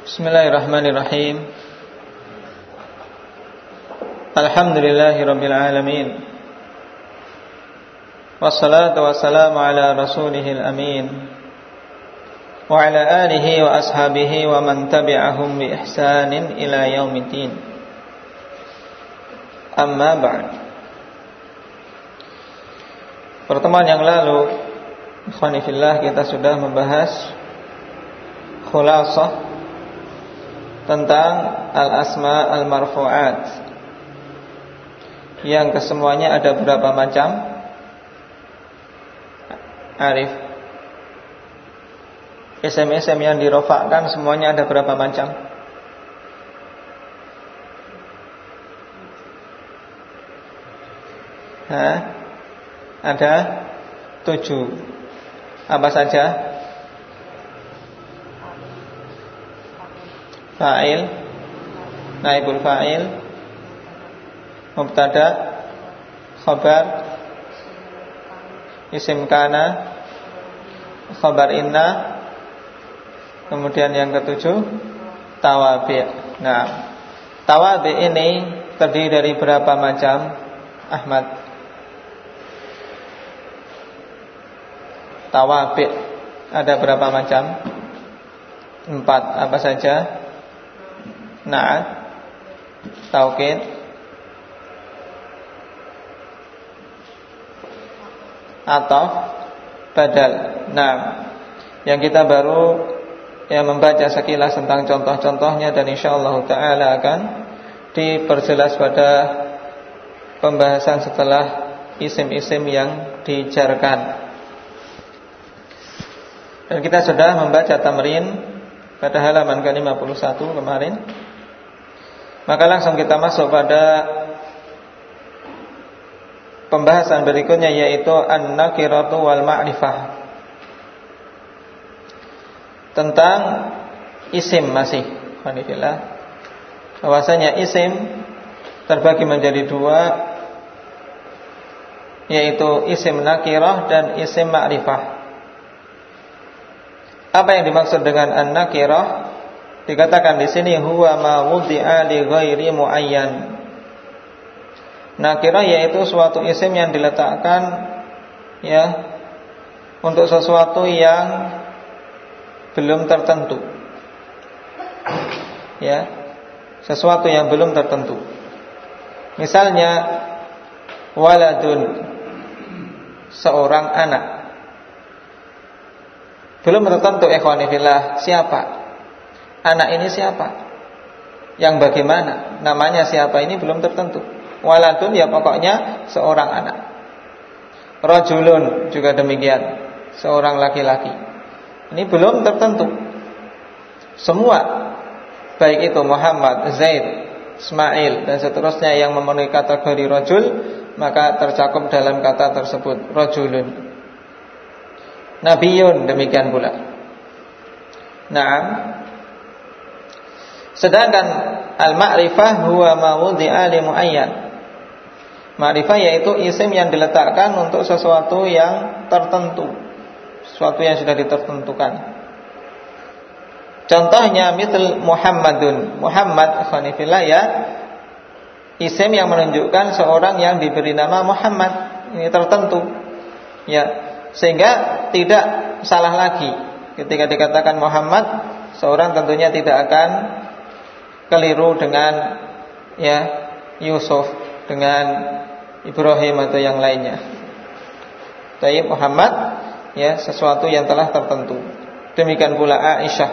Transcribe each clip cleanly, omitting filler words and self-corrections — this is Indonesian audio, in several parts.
Bismillahirrahmanirrahim. Alhamdulillahirabbil alamin. Wassalatu wassalamu ala rasulihil amin. Wa ala alihi wa ashabihi wa man tabi'ahum bi ihsanin ila yaumiddin. Amma ba'd. Pertemuan yang lalu, ikhwani fillah, kita sudah membahas khulasah tentang al-asma al-marfu'at, yang kesemuanya ada berapa macam? Arif, isim-isim yang dirofakkan semuanya ada berapa macam? Ada 7. Apa saja? Fa'il, naibul fa'il, mubtada, khabar, isim kana, khabar inna. Kemudian yang ketujuh, tawabi'. Nah, tawabi' ini terdiri dari berapa macam, Ahmad? Tawabi' ada berapa macam? 4. Apa saja? Na'at, taukid, ataf, badal. Nah, yang kita baru membaca sekilas tentang contoh-contohnya, dan insyaallah ta'ala akan diperjelas pada pembahasan setelah isim-isim yang dijarkan. Dan kita sudah membaca tamrin pada halaman ke-51 kemarin. Maka langsung kita masuk pada pembahasan berikutnya, yaitu an-nakiratu wal ma'rifah. Tentang isim masih, alhamdulillah. Bahwasanya isim terbagi menjadi 2, yaitu isim nakirah dan isim ma'rifah. Apa yang dimaksud dengan an-nakirah? Dikatakan di sini huwa ma wudi'a li ghairi muayyan. Nakirah yaitu suatu isim yang diletakkan untuk sesuatu yang belum tertentu. Sesuatu yang belum tertentu. Misalnya waladun, seorang anak. Belum tertentu, ikhwani fillah, siapa? Anak ini siapa? Yang bagaimana? Namanya siapa ini belum tertentu. Waladun ya pokoknya seorang anak. Rajulun juga demikian, seorang laki-laki. Ini belum tertentu. Semua, baik itu Muhammad, Zaid, Ismail dan seterusnya yang memenuhi kategori rajul, maka tercakup dalam kata tersebut, rajulun. Nabiyun demikian pula. Naam. Sedangkan al-ma'rifah huwa ma wudi'a li muayyan. Ma'rifah yaitu isim yang diletakkan untuk sesuatu yang tertentu, sesuatu yang sudah ditentukan. Contohnya misal Muhammadun. Muhammad, khanifillah, isim yang menunjukkan seorang yang diberi nama Muhammad. Ini tertentu. Sehingga tidak salah lagi ketika dikatakan Muhammad, seorang tentunya tidak akan keliru dengan Yusuf, dengan Ibrahim atau yang lainnya. Taib Muhammad sesuatu yang telah tertentu. Demikian pula Aisyah,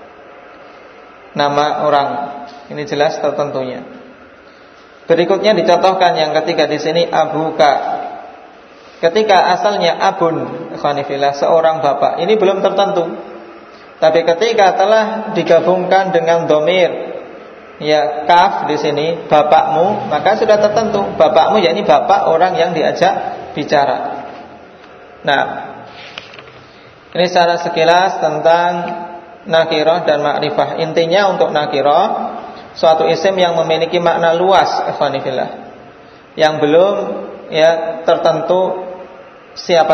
nama orang, ini jelas tertentunya. Berikutnya dicontohkan yang ketiga di sini abuka. Ketika asalnya abun, khanifillah, seorang bapak, ini belum tertentu. Tapi ketika telah digabungkan dengan domir, kaf di sini, bapakmu, maka sudah tertentu. Bapakmu yakni bapak orang yang diajak bicara. Nah, ini secara sekilas tentang nakirah dan ma'rifah. Intinya untuk nakirah, suatu isim yang memiliki makna luas, ikhwanifillah, yang belum tertentu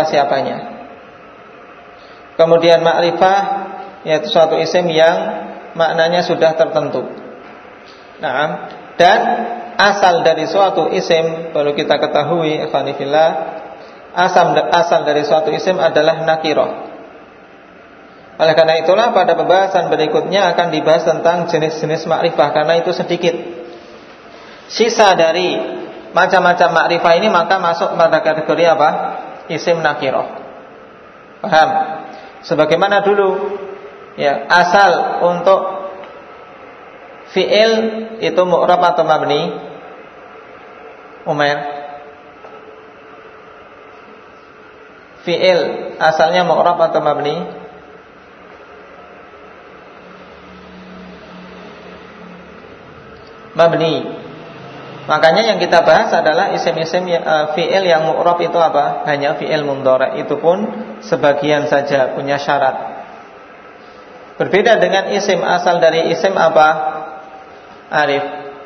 siapa-siapanya. Kemudian ma'rifah yaitu suatu isim yang maknanya sudah tertentu. Nah, dan asal dari suatu isim perlu kita ketahui, ikhwanifillah, asal dari suatu isim adalah nakirah. Oleh karena itulah pada pembahasan berikutnya akan dibahas tentang jenis-jenis makrifah, karena itu sedikit. Sisa dari macam-macam makrifah ini maka masuk pada kategori apa? Isim nakirah. Paham? Sebagaimana dulu ya, asal untuk fi'il itu mu'rab atau mabni? Umair. Fi'il asalnya mu'rab atau mabni? Mabni. Makanya yang kita bahas adalah isim-isim fi'il yang mu'rab itu apa? Hanya fi'il mudhari', itu pun sebagian saja, punya syarat. Berbeda dengan isim asal dari isim apa? Arif,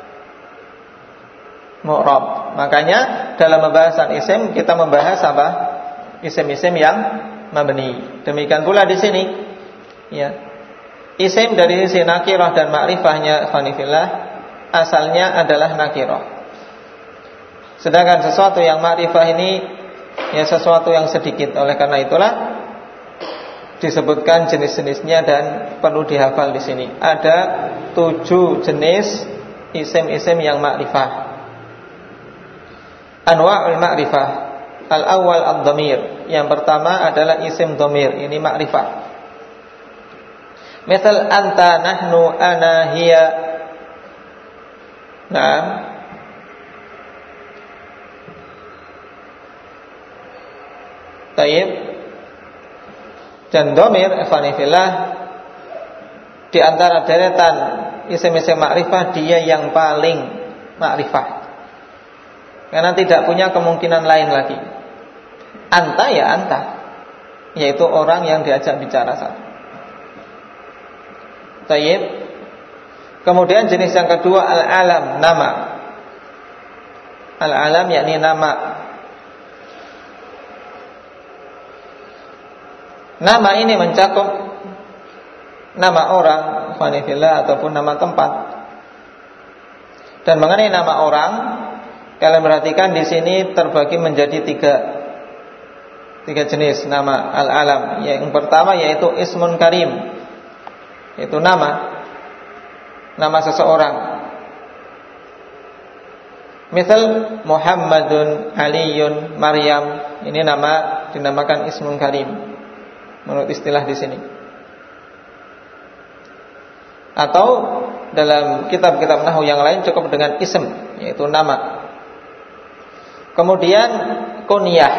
mu'rab. Makanya dalam pembahasan isim kita membahas apa? Isim-isim yang mabni. Demikian pula di sini. Ya. Isim dari sisi nakirah dan ma'rifahnya, ikhwanifillah, asalnya adalah nakirah. Sedangkan sesuatu yang ma'rifah ini ya sesuatu yang sedikit. Oleh karena itulah disebutkan jenis-jenisnya dan perlu dihafal di sini. Ada 7 jenis isim-isim yang ma'rifah. Anwa'ul ma'rifah. Al-awwal ad-dhamir. Yang pertama adalah isim dhamir. Ini ma'rifah. Misal anta, nahnu, ana, hiya. Nah, taib. Dan dhamir, ikhwanifillah, di antara deretan isim-isim ma'rifah dia yang paling ma'rifah, karena tidak punya kemungkinan lain lagi. Anta ya anta, yaitu orang yang diajak bicara satu. Taib. Kemudian jenis yang kedua al-alam, nama. Al-alam yakni nama. Nama ini mencakup nama orang, ikhwanifillah, ataupun nama tempat. Dan mengenai nama orang, kalian perhatikan di sini terbagi menjadi tiga jenis nama al-alam. Yang pertama yaitu ismun karim, yaitu nama seseorang. Misal Muhammadun, Aliyun, Maryam, ini nama dinamakan ismun karim menurut istilah di sini. Atau dalam kitab-kitab nahwu yang lain cukup dengan ism, yaitu nama. Kemudian kunyah.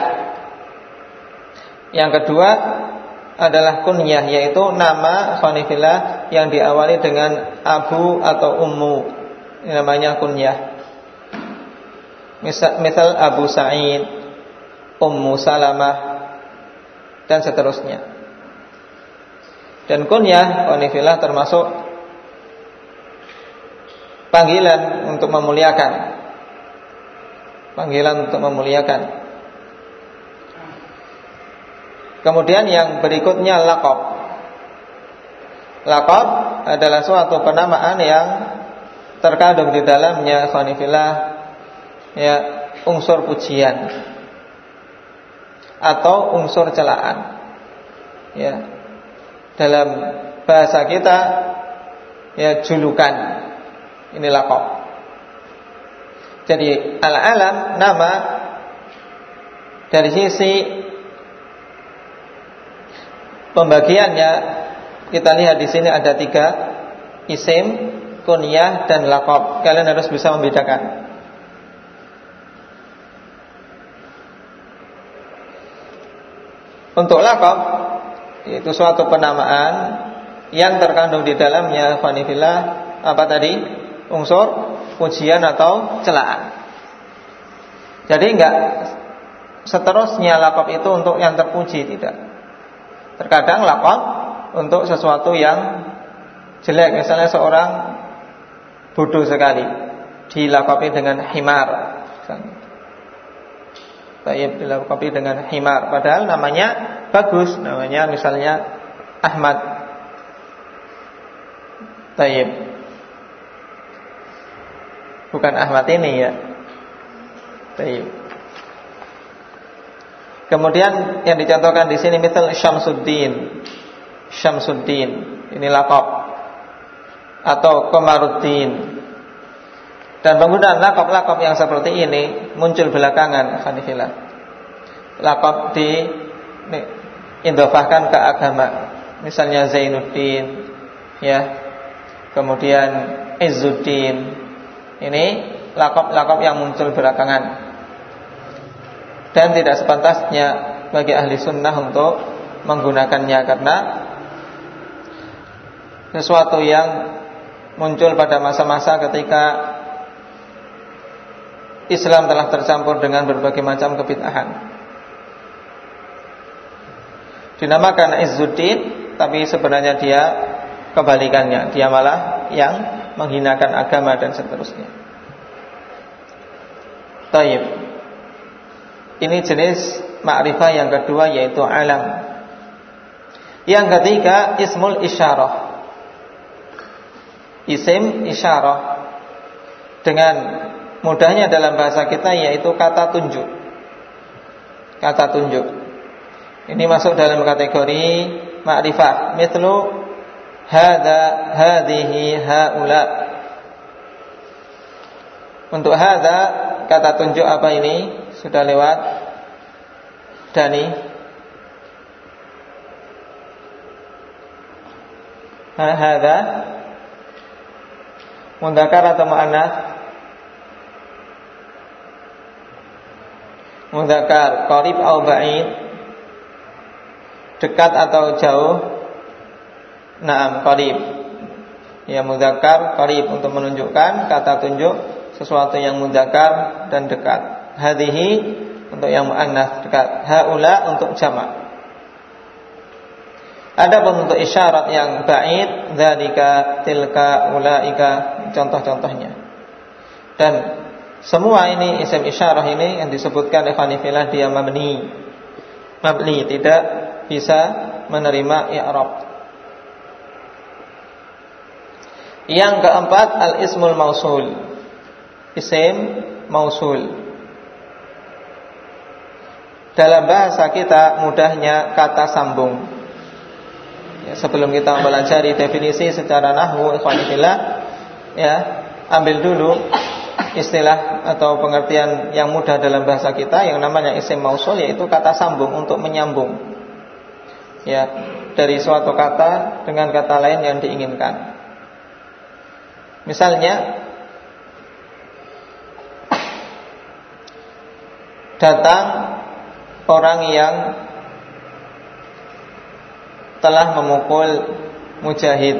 Yang kedua adalah kunyah, yaitu nama ikhwanifillah yang diawali dengan abu atau ummu. Ini namanya kunyah. Misal Abu Sa'id, Ummu Salamah, dan seterusnya. Dan kunyah ikhwanifillah termasuk panggilan untuk memuliakan. Panggilan untuk memuliakan. Kemudian yang berikutnya laqab. Laqab adalah suatu penamaan yang terkandung di dalamnya ikhwanifillah ya unsur pujian atau unsur celaan. Ya. Dalam bahasa kita ya julukan. Ini laqab. Jadi al-alam nama dari sisi pembagiannya kita lihat di sini ada 3, isim, kunyah, dan laqab. Kalian harus bisa membedakan. Untuk laqab itu suatu penamaan yang terkandung di dalamnya ikhwanifillah apa tadi? Unsur pujian atau celaan. Jadi enggak seterusnya laqab itu untuk yang terpuji, tidak. Terkadang laqab untuk sesuatu yang jelek. Misalnya seorang bodoh sekali, dilaqabi dengan himar. Dilaqabi dengan himar, padahal namanya bagus, namanya misalnya Ahmad. Taib. Bukan Ahmad ini ya. Taib. Kemudian yang dicontohkan di sini misal Syamsuddin. Syamsuddin ini laqab, atau Qamaruddin. Dan penggunaan laqab-laqab yang seperti ini muncul belakangan, khanifillah. Laqab diindofahkan ke agama. Misalnya Zainuddin, ya. Kemudian Izzuddin. Ini laqab-laqab yang muncul belakangan. Dan tidak sepantasnya bagi ahli sunnah untuk menggunakannya, karena sesuatu yang muncul pada masa-masa ketika Islam telah tercampur dengan berbagai macam kebid'ahan. Dinamakan Izzuddin, tapi sebenarnya dia kebalikannya. Dia malah yang menghinakan agama dan seterusnya. Taib. Ini jenis ma'rifah yang kedua, yaitu alam. Yang ketiga ismul isyarah. Isim isyarah dengan mudahnya dalam bahasa kita yaitu kata tunjuk. Kata tunjuk ini masuk dalam kategori ma'rifah. Mithlu hadza, hadhihi, haula. Untuk hadza kata tunjuk apa ini? Sudah lewat Dani. Hadza mudzakkar atau muannats? Mudzakkar. Qarib atau ba'id? Dekat atau jauh? Naam, qarib. Ya, mudzakkar, qarib, untuk menunjukkan kata tunjuk sesuatu yang mudzakkar dan dekat. Hadhihi untuk yang muannats, dekat. Haula untuk jamak. Adapun untuk isyarat yang ba'id, dzalika, tilka, ulaika, contoh-contohnya. Dan semua ini isim isyarah ini yang disebutkan ikhwanifillah dia mabni. Mabni, tidak bisa menerima i'rab. Yang keempat al-ismul mausul. Isim mausul. Dalam bahasa kita mudahnya kata sambung. Ya, sebelum kita mempelajari definisi secara nahwu, ikhwanillah, ya, ambil dulu istilah atau pengertian yang mudah dalam bahasa kita yang namanya isim mausul, yaitu kata sambung, untuk menyambung, ya, dari suatu kata dengan kata lain yang diinginkan. Misalnya datang orang yang telah memukul mujahid,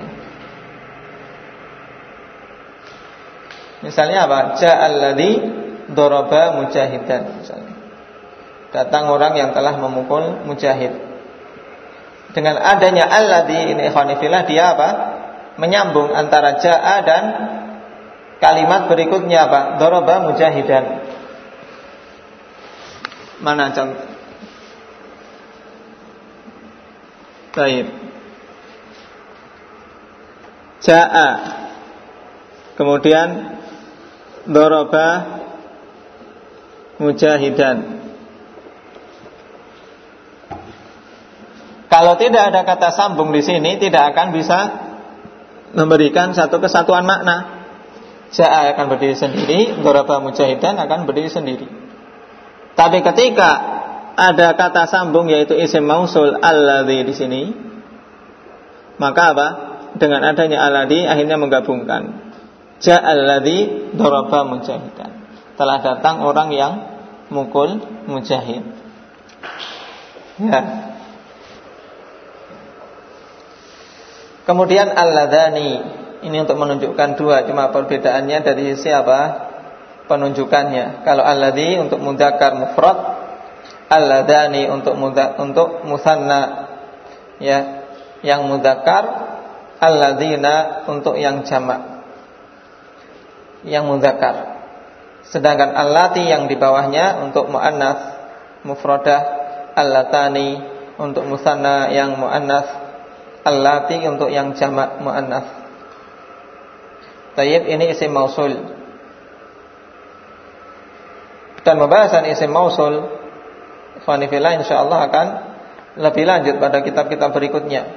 misalnya apa? Ja'alladzi daraba mujahidan, misalnya. Datang orang yang telah memukul mujahid. Dengan adanya alladzi ini ikhwanifillah, dia apa? Menyambung antara ja'a dan kalimat berikutnya apa? Daraba mujahidan. Mana contoh? Baik. Ja'a, kemudian daraba mujahidan. Kalau tidak ada kata sambung di sini, tidak akan bisa memberikan satu kesatuan makna. Ja'a akan berdiri sendiri, daraba mujahidan akan berdiri sendiri. Tapi ketika ada kata sambung yaitu isim mausul alladzi di sini, maka apa? Dengan adanya alladzi akhirnya menggabungkan. Ja'alladzi daraba mujahidan. Telah datang orang yang mukul mujahid. Ya. Kemudian alladzani, ini untuk menunjukkan dua, cuma perbedaannya dari sisi apa? Penunjukannya. Kalau alladzi untuk mudzakkar mufrad, alladzani untuk musanna, ya, yang mudzakkar, alladzina untuk yang jamak, yang mudzakkar. Sedangkan allati yang di bawahnya untuk muannats mufradah, allatani untuk musanna yang muannats, allati untuk yang jamak muannats. Tayyib, ini isim mausul. Dan pembahasan isim mausul ikhwani fillah insyaallah akan lebih lanjut pada kitab-kitab berikutnya.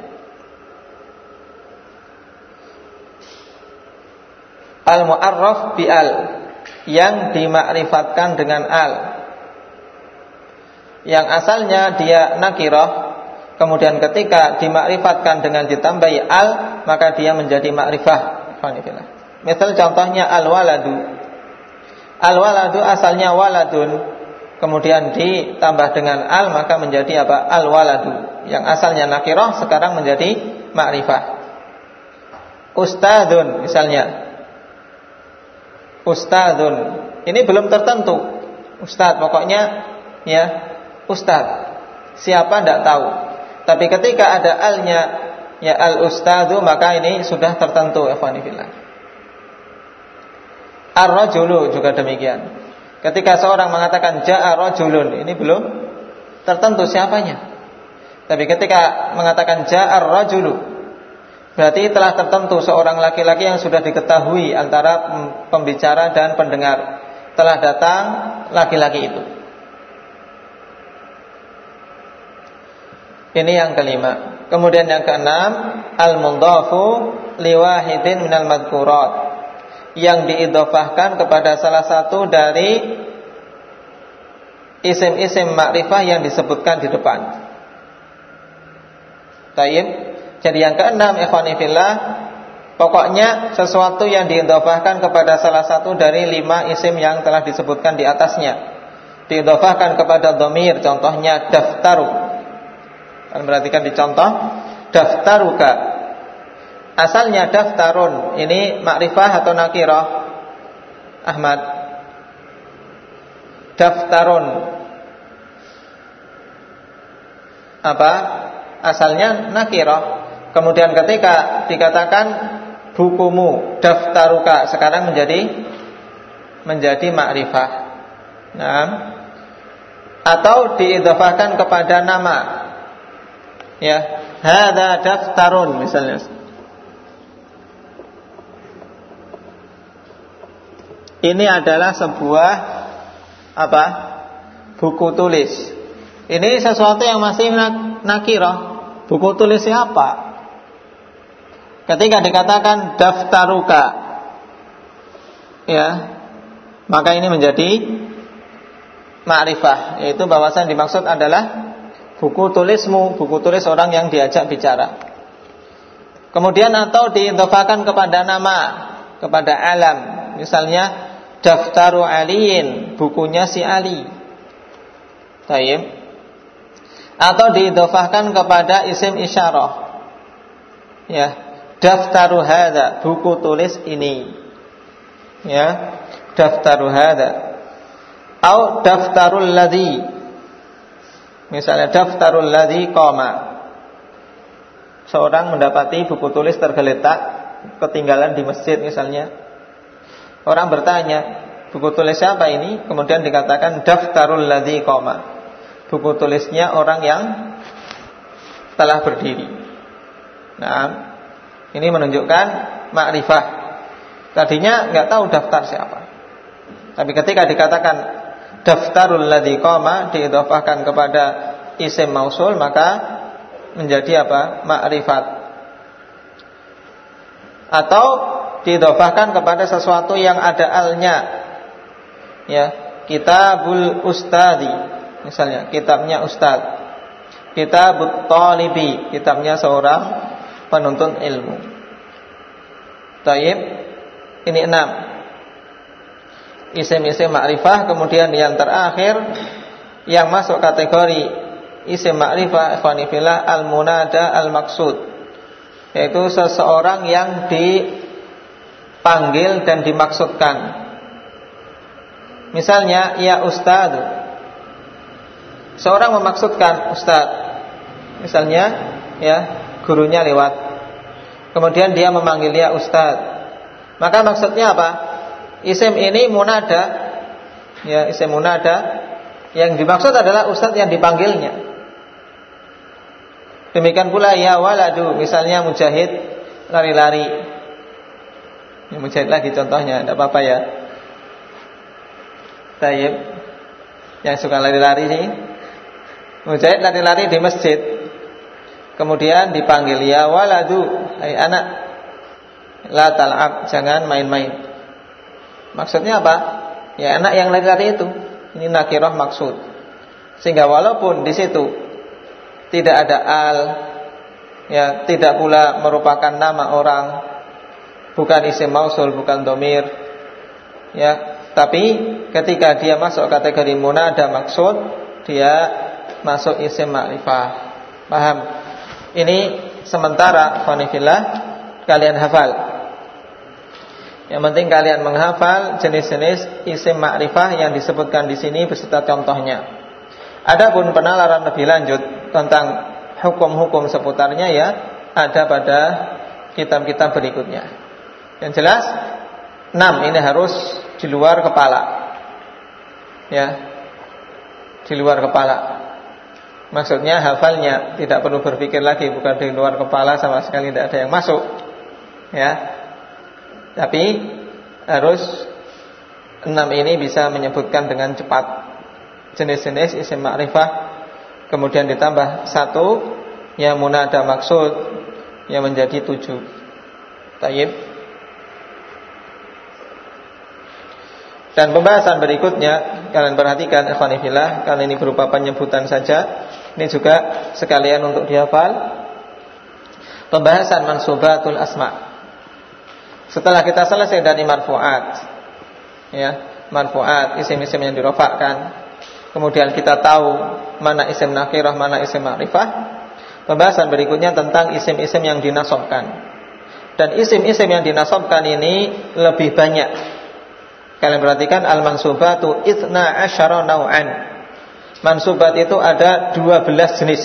Al-mu'arraf bi al, yang dimakrifatkan dengan al, yang asalnya dia nakirah, kemudian ketika dimakrifatkan dengan ditambahi al, maka dia menjadi makrifah. Misal contohnya al-waladu. Al-waladu asalnya waladun, kemudian ditambah dengan al, maka menjadi apa? Al-waladu. Yang asalnya nakirah sekarang menjadi makrifah. Ustadzun misalnya. Ustadzun, ini belum tertentu. Ustadz, pokoknya ya ustadz. Siapa tidak tahu. Tapi ketika ada alnya, ya al-ustadzu, maka ini sudah tertentu. Ikhwani fillah. Ar-rajulu juga demikian. Ketika seorang mengatakan ja'a rajulun, ini belum tertentu siapanya. Tapi ketika mengatakan ja'a rajulu, berarti telah tertentu seorang laki-laki yang sudah diketahui antara pembicara dan pendengar. Telah datang laki-laki itu. Ini yang kelima. Kemudian yang keenam, al-mudhafu liwahidin minal madhkurat, yang diidhofahkan kepada salah satu dari isim-isim makrifah yang disebutkan di depan. Tayyib. Jadi yang keenam, ikhwani fillah, pokoknya sesuatu yang diidhofahkan kepada salah satu dari 5 isim yang telah disebutkan di atasnya. Diidhofahkan kepada dhamir, contohnya daftaru. Kalian perhatikan di contoh, daftaruka. Asalnya daftarun, ini makrifah atau nakirah? Ahmad. Daftarun. Apa? Asalnya nakirah. Kemudian ketika dikatakan bukumu, daftaruka, sekarang menjadi makrifah. Nah, atau diidhofahkan kepada nama. Ya, hadza daftarun misalnya. Ini adalah sebuah apa? Buku tulis. Ini sesuatu yang masih nakirah. Buku tulis siapa? Ketika dikatakan daftaruka, ya, maka ini menjadi ma'rifah, yaitu bahwasan dimaksud adalah buku tulismu, buku tulis orang yang diajak bicara. Kemudian atau diidhofahkan kepada nama, kepada alam. Misalnya daftaru aliyin, bukunya si Ali. Tayyib. Atau diidhofahkan kepada isim isyarah. Ya, daftaru hadza, buku tulis ini. Ya, daftaru hadza. Atau daftarul ladzi. Misalnya daftarul ladzi qama. Seorang mendapati buku tulis tergeletak, ketinggalan di masjid misalnya. Orang bertanya, buku tulis siapa ini? Kemudian dikatakan daftarul ladzi qama. Buku tulisnya orang yang telah berdiri. Nah, ini menunjukkan makrifah. Tadinya enggak tahu daftar siapa. Tapi ketika dikatakan daftarul ladzi qama, diidhofahkan kepada isim mausul, maka menjadi apa? Makrifat. Atau diidhofahkan kepada sesuatu yang ada alnya. Ya, kitabul ustadi. Misalnya kitabnya ustaz. Kitabut talibi, kitabnya seorang penuntut ilmu. Tayyib. Ini 6 isim-isim ma'rifah. Kemudian yang terakhir yang masuk kategori isim ma'rifah, ikhwani fillah, al-munada al-maqsud, yaitu seseorang yang dipanggil dan dimaksudkan. Misalnya ya ustaz. Seorang memaksudkan ustaz. Misalnya ya, gurunya lewat. Kemudian dia memanggil dia ustaz. Maka maksudnya apa? Isim ini munada. Ya, isim munada. Yang dimaksud adalah ustaz yang dipanggilnya. Demikian pula ya waladu, misalnya mujahid lari-lari. Ini mujahid lagi contohnya, tidak apa-apa ya. Tayyib, yang suka lari-lari nih, mujahid lari-lari di masjid. Kemudian dipanggil ya waladu, hai anak, la tal'ab, jangan main-main. Maksudnya apa? Ya anak yang lari-lari itu. Ini nakirah maksud. Sehingga walaupun di situ tidak ada al, ya tidak pula merupakan nama orang, bukan isim mausul, bukan domir, ya, tapi ketika dia masuk kategori munada maksud, dia masuk isim ma'rifah. Paham? Ini sementara khonifillah kalian hafal. Yang penting kalian menghafal jenis-jenis isim ma'rifah yang disebutkan di sini beserta contohnya. Adapun penalaran lebih lanjut tentang hukum-hukum seputarnya ya ada pada kitab-kitab berikutnya. Yang jelas 6 ini harus di luar kepala. Ya. Di luar kepala. Maksudnya hafalnya tidak perlu berpikir lagi, bukan di luar kepala sama sekali tidak ada yang masuk. Ya. Tapi harus 6 ini bisa menyebutkan dengan cepat jenis-jenis isim ma'rifah, kemudian ditambah 1 yang munada maksud yang menjadi 7. Tayyib. Dan pembahasan berikutnya kalian perhatikan ikhwan fillah, kali ini berupa penyebutan saja. Ini juga sekalian untuk dihafal. Pembahasan mansubatul asma. Setelah kita selesai dari marfu'at, ya, marfu'at, isim-isim yang dirofakkan, kemudian kita tahu mana isim nakirah, mana isim ma'rifah. Pembahasan berikutnya tentang isim-isim yang dinasobkan. Dan isim-isim yang dinasobkan ini lebih banyak. Kalian perhatikan al-mansubatu itsna asyara naw'an. Mansubat itu ada 12 jenis.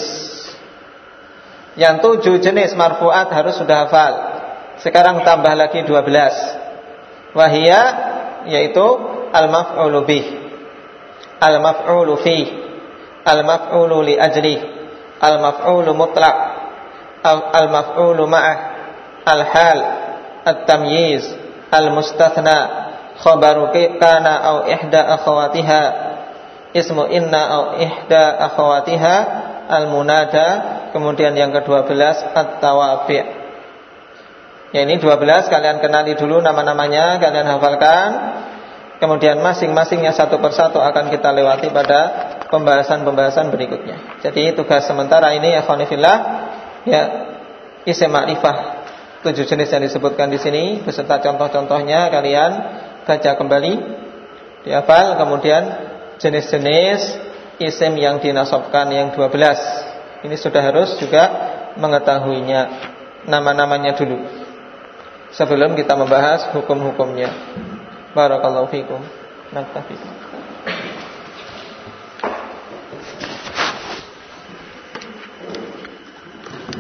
Yang 7 jenis marfu'at harus sudah hafal. Sekarang tambah lagi 12. Wahia, yaitu al-maf'ulu bih, al-maf'ulu fi, al-maf'ulu li ajli, al-maf'ulu mutlaq, al-maf'ulu ma'ah, al-hal, at-tamyiz, al-mustathna, khabaru kana au ihda akhawatiha, ismu inna au ihda akhawatiha, al-munada. Kemudian yang ke-12 at-tawabi'. Ya, ini 12 kalian kenali dulu nama-namanya, kalian hafalkan. Kemudian masing-masingnya satu persatu akan kita lewati pada pembahasan-pembahasan berikutnya. Jadi tugas sementara ini ya khonifillah, ya isim ma'rifah 7 jenis yang disebutkan di sini beserta contoh-contohnya kalian baca kembali, dihafal. Kemudian jenis-jenis isim yang dinasobkan yang 12 ini sudah harus juga mengetahuinya, nama-namanya dulu sebelum kita membahas hukum-hukumnya. Barakallahu fikum. Naktafi.